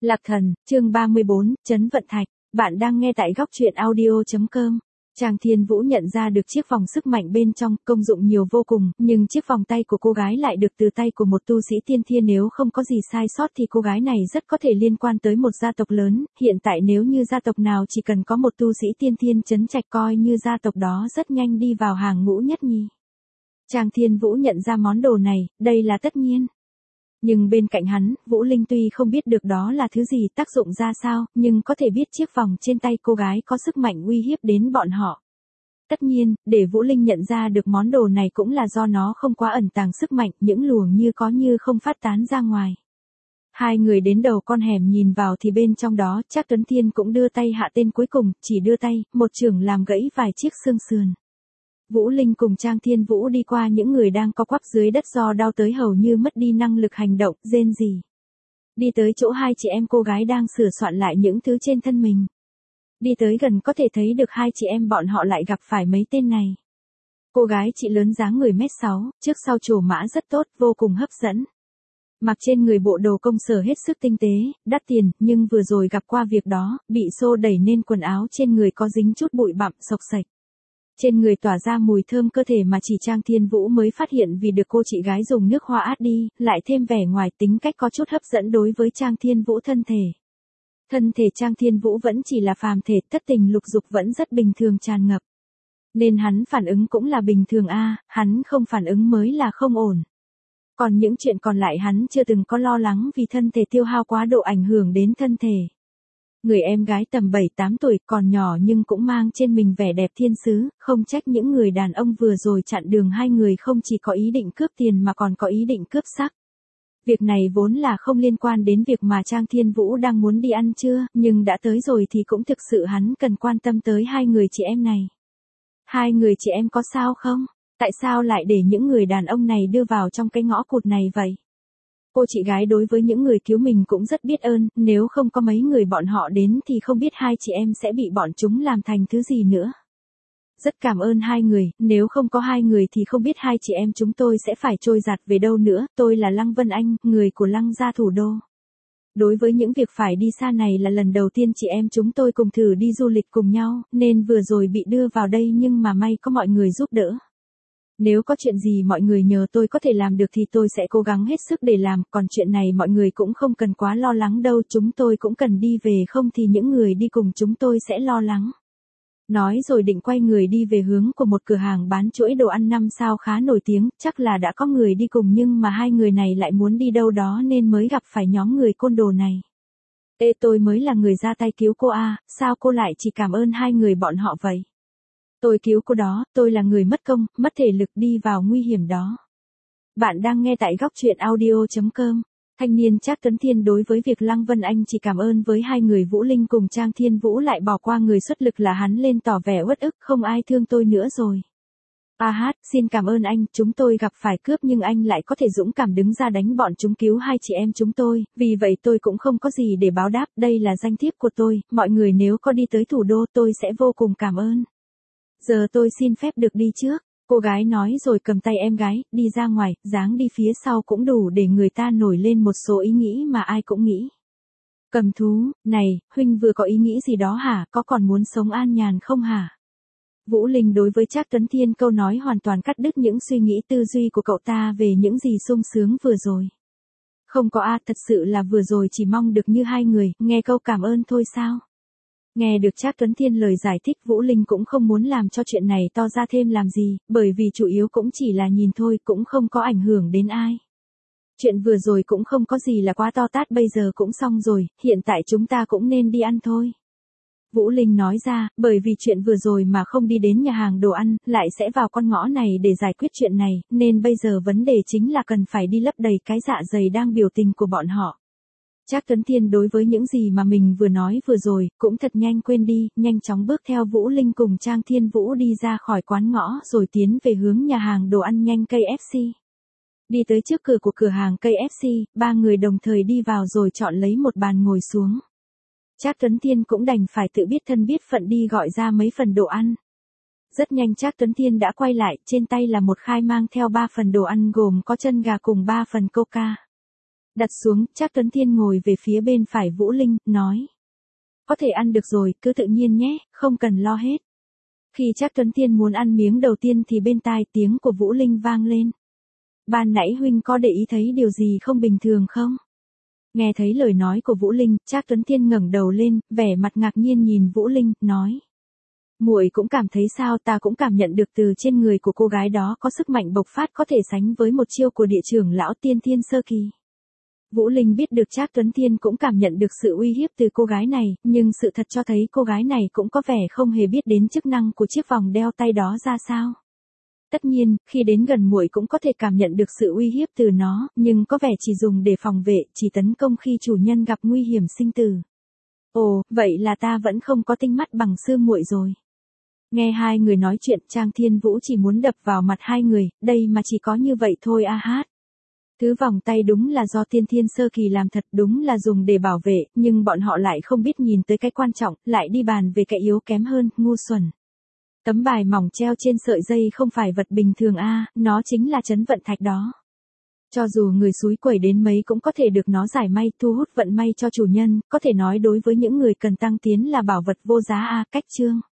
Lạc Thần, chương 34, Trấn Vận Thạch. Bạn đang nghe tại góc truyện audio.com. Trang Thiên Vũ nhận ra được chiếc vòng sức mạnh bên trong, công dụng nhiều vô cùng, nhưng chiếc vòng tay của cô gái lại được từ tay của một tu sĩ tiên thiên, nếu không có gì sai sót thì cô gái này rất có thể liên quan tới một gia tộc lớn, hiện tại nếu như gia tộc nào chỉ cần có một tu sĩ tiên thiên trấn trạch coi như gia tộc đó rất nhanh đi vào hàng ngũ nhất nhì. Trang Thiên Vũ nhận ra món đồ này, đây là tất nhiên. Nhưng bên cạnh hắn, Vũ Linh tuy không biết được đó là thứ gì, tác dụng ra sao, nhưng có thể biết chiếc vòng trên tay cô gái có sức mạnh uy hiếp đến bọn họ. Tất nhiên, để Vũ Linh nhận ra được món đồ này cũng là do nó không quá ẩn tàng sức mạnh, những luồng như có như không phát tán ra ngoài. Hai người đến đầu con hẻm nhìn vào thì bên trong đó, Trác Tuấn Thiên cũng đưa tay hạ tên cuối cùng, chỉ đưa tay, một chưởng làm gãy vài chiếc xương sườn. Vũ Linh cùng Trang Thiên Vũ đi qua những người đang co quắp dưới đất do đau tới hầu như mất đi năng lực hành động, rên rỉ. Đi tới chỗ hai chị em cô gái đang sửa soạn lại những thứ trên thân mình. Đi tới gần có thể thấy được hai chị em bọn họ lại gặp phải mấy tên này. Cô gái chị lớn dáng người 1m6, trước sau trổ mã rất tốt, vô cùng hấp dẫn. Mặc trên người bộ đồ công sở hết sức tinh tế, đắt tiền, nhưng vừa rồi gặp qua việc đó, bị xô đẩy nên quần áo trên người có dính chút bụi bặm xộc xệch. Trên người tỏa ra mùi thơm cơ thể mà chỉ Trang Thiên Vũ mới phát hiện vì được cô chị gái dùng nước hoa át đi, lại thêm vẻ ngoài tính cách có chút hấp dẫn đối với Trang Thiên Vũ thân thể. Thân thể Trang Thiên Vũ vẫn chỉ là phàm thể, thất tình lục dục vẫn rất bình thường tràn ngập. Nên hắn phản ứng cũng là bình thường hắn không phản ứng mới là không ổn. Còn những chuyện còn lại hắn chưa từng có lo lắng vì thân thể tiêu hao quá độ ảnh hưởng đến thân thể. Người em gái tầm 7-8 tuổi còn nhỏ nhưng cũng mang trên mình vẻ đẹp thiên sứ, không trách những người đàn ông vừa rồi chặn đường hai người không chỉ có ý định cướp tiền mà còn có ý định cướp sắc. Việc này vốn là không liên quan đến việc mà Trang Thiên Vũ đang muốn đi ăn trưa, nhưng đã tới rồi thì cũng thực sự hắn cần quan tâm tới hai người chị em này. Hai người chị em có sao không? Tại sao lại để những người đàn ông này đưa vào trong cái ngõ cụt này vậy? Cô chị gái đối với những người cứu mình cũng rất biết ơn, nếu không có mấy người bọn họ đến thì không biết hai chị em sẽ bị bọn chúng làm thành thứ gì nữa. Rất cảm ơn hai người, nếu không có hai người thì không biết hai chị em chúng tôi sẽ phải trôi giạt về đâu nữa, tôi là Lăng Vân Anh, người của Lăng gia thủ đô. Đối với những việc phải đi xa này là lần đầu tiên chị em chúng tôi cùng thử đi du lịch cùng nhau, nên vừa rồi bị đưa vào đây nhưng mà may có mọi người giúp đỡ. Nếu có chuyện gì mọi người nhờ tôi có thể làm được thì tôi sẽ cố gắng hết sức để làm, còn chuyện này mọi người cũng không cần quá lo lắng đâu, chúng tôi cũng cần đi về không thì những người đi cùng chúng tôi sẽ lo lắng. Nói rồi định quay người đi về hướng của một cửa hàng bán chuỗi đồ ăn 5 sao khá nổi tiếng, chắc là đã có người đi cùng nhưng mà hai người này lại muốn đi đâu đó nên mới gặp phải nhóm người côn đồ này. Ê, tôi mới là người ra tay cứu cô sao cô lại chỉ cảm ơn hai người bọn họ vậy? Tôi cứu cô đó, tôi là người mất công, mất thể lực đi vào nguy hiểm đó. Bạn đang nghe tại góc truyện audio.com. Thanh niên Trác Tuấn Thiên đối với việc Lăng Vân Anh chỉ cảm ơn với hai người Vũ Linh cùng Trang Thiên Vũ lại bỏ qua người xuất lực là hắn lên tỏ vẻ uất ức, không ai thương tôi nữa rồi. Xin cảm ơn anh, chúng tôi gặp phải cướp nhưng anh lại có thể dũng cảm đứng ra đánh bọn chúng cứu hai chị em chúng tôi, vì vậy tôi cũng không có gì để báo đáp, đây là danh thiếp của tôi, mọi người nếu có đi tới thủ đô tôi sẽ vô cùng cảm ơn. Giờ tôi xin phép được đi trước, cô gái nói rồi cầm tay em gái, đi ra ngoài, dáng đi phía sau cũng đủ để người ta nổi lên một số ý nghĩ mà ai cũng nghĩ. Cầm thú, này, huynh vừa có ý nghĩ gì đó hả, có còn muốn sống an nhàn không hả? Vũ Linh đối với Trác Tuấn Thiên câu nói hoàn toàn cắt đứt những suy nghĩ tư duy của cậu ta về những gì sung sướng vừa rồi. Không có thật sự là vừa rồi chỉ mong được như hai người, nghe câu cảm ơn thôi sao? Nghe được Trác Tuấn Thiên lời giải thích Vũ Linh cũng không muốn làm cho chuyện này to ra thêm làm gì, bởi vì chủ yếu cũng chỉ là nhìn thôi cũng không có ảnh hưởng đến ai. Chuyện vừa rồi cũng không có gì là quá to tát bây giờ cũng xong rồi, hiện tại chúng ta cũng nên đi ăn thôi. Vũ Linh nói ra, bởi vì chuyện vừa rồi mà không đi đến nhà hàng đồ ăn, lại sẽ vào con ngõ này để giải quyết chuyện này, nên bây giờ vấn đề chính là cần phải đi lấp đầy cái dạ dày đang biểu tình của bọn họ. Trác Tuấn Thiên đối với những gì mà mình vừa nói vừa rồi, cũng thật nhanh quên đi, nhanh chóng bước theo Vũ Linh cùng Trang Thiên Vũ đi ra khỏi quán ngõ rồi tiến về hướng nhà hàng đồ ăn nhanh KFC. Đi tới trước cửa của cửa hàng KFC, ba người đồng thời đi vào rồi chọn lấy một bàn ngồi xuống. Trác Tuấn Thiên cũng đành phải tự biết thân biết phận đi gọi ra mấy phần đồ ăn. Rất nhanh Trác Tuấn Thiên đã quay lại, trên tay là một khai mang theo 3 phần đồ ăn gồm có chân gà cùng 3 phần coca. Đặt xuống, Trác Tuấn Thiên ngồi về phía bên phải Vũ Linh, nói. Có thể ăn được rồi, cứ tự nhiên nhé, không cần lo hết. Khi Trác Tuấn Thiên muốn ăn miếng đầu tiên thì bên tai tiếng của Vũ Linh vang lên. Ban nãy huynh có để ý thấy điều gì không bình thường không? Nghe thấy lời nói của Vũ Linh, Trác Tuấn Thiên ngẩng đầu lên, vẻ mặt ngạc nhiên nhìn Vũ Linh, nói. Muội cũng cảm thấy sao? Ta cũng cảm nhận được từ trên người của cô gái đó có sức mạnh bộc phát có thể sánh với một chiêu của địa trưởng lão tiên thiên sơ kỳ. Vũ Linh biết được Trác Tuấn Thiên cũng cảm nhận được sự uy hiếp từ cô gái này, nhưng sự thật cho thấy cô gái này cũng có vẻ không hề biết đến chức năng của chiếc vòng đeo tay đó ra sao. Tất nhiên, khi đến gần muội cũng có thể cảm nhận được sự uy hiếp từ nó, nhưng có vẻ chỉ dùng để phòng vệ, chỉ tấn công khi chủ nhân gặp nguy hiểm sinh tử. Ồ, vậy là ta vẫn không có tinh mắt bằng sư muội rồi. Nghe hai người nói chuyện, Trang Thiên Vũ chỉ muốn đập vào mặt hai người, đây mà chỉ có như vậy thôi a hát. Thứ vòng tay đúng là do tiên thiên sơ kỳ làm thật, đúng là dùng để bảo vệ, nhưng bọn họ lại không biết nhìn tới cái quan trọng, lại đi bàn về cái yếu kém hơn, ngu xuẩn. Tấm bài mỏng treo trên sợi dây không phải vật bình thường a, nó chính là trấn vận thạch đó. Cho dù người xúi quẩy đến mấy cũng có thể được nó giải may, thu hút vận may cho chủ nhân, có thể nói đối với những người cần tăng tiến là bảo vật vô giá a, cách chương.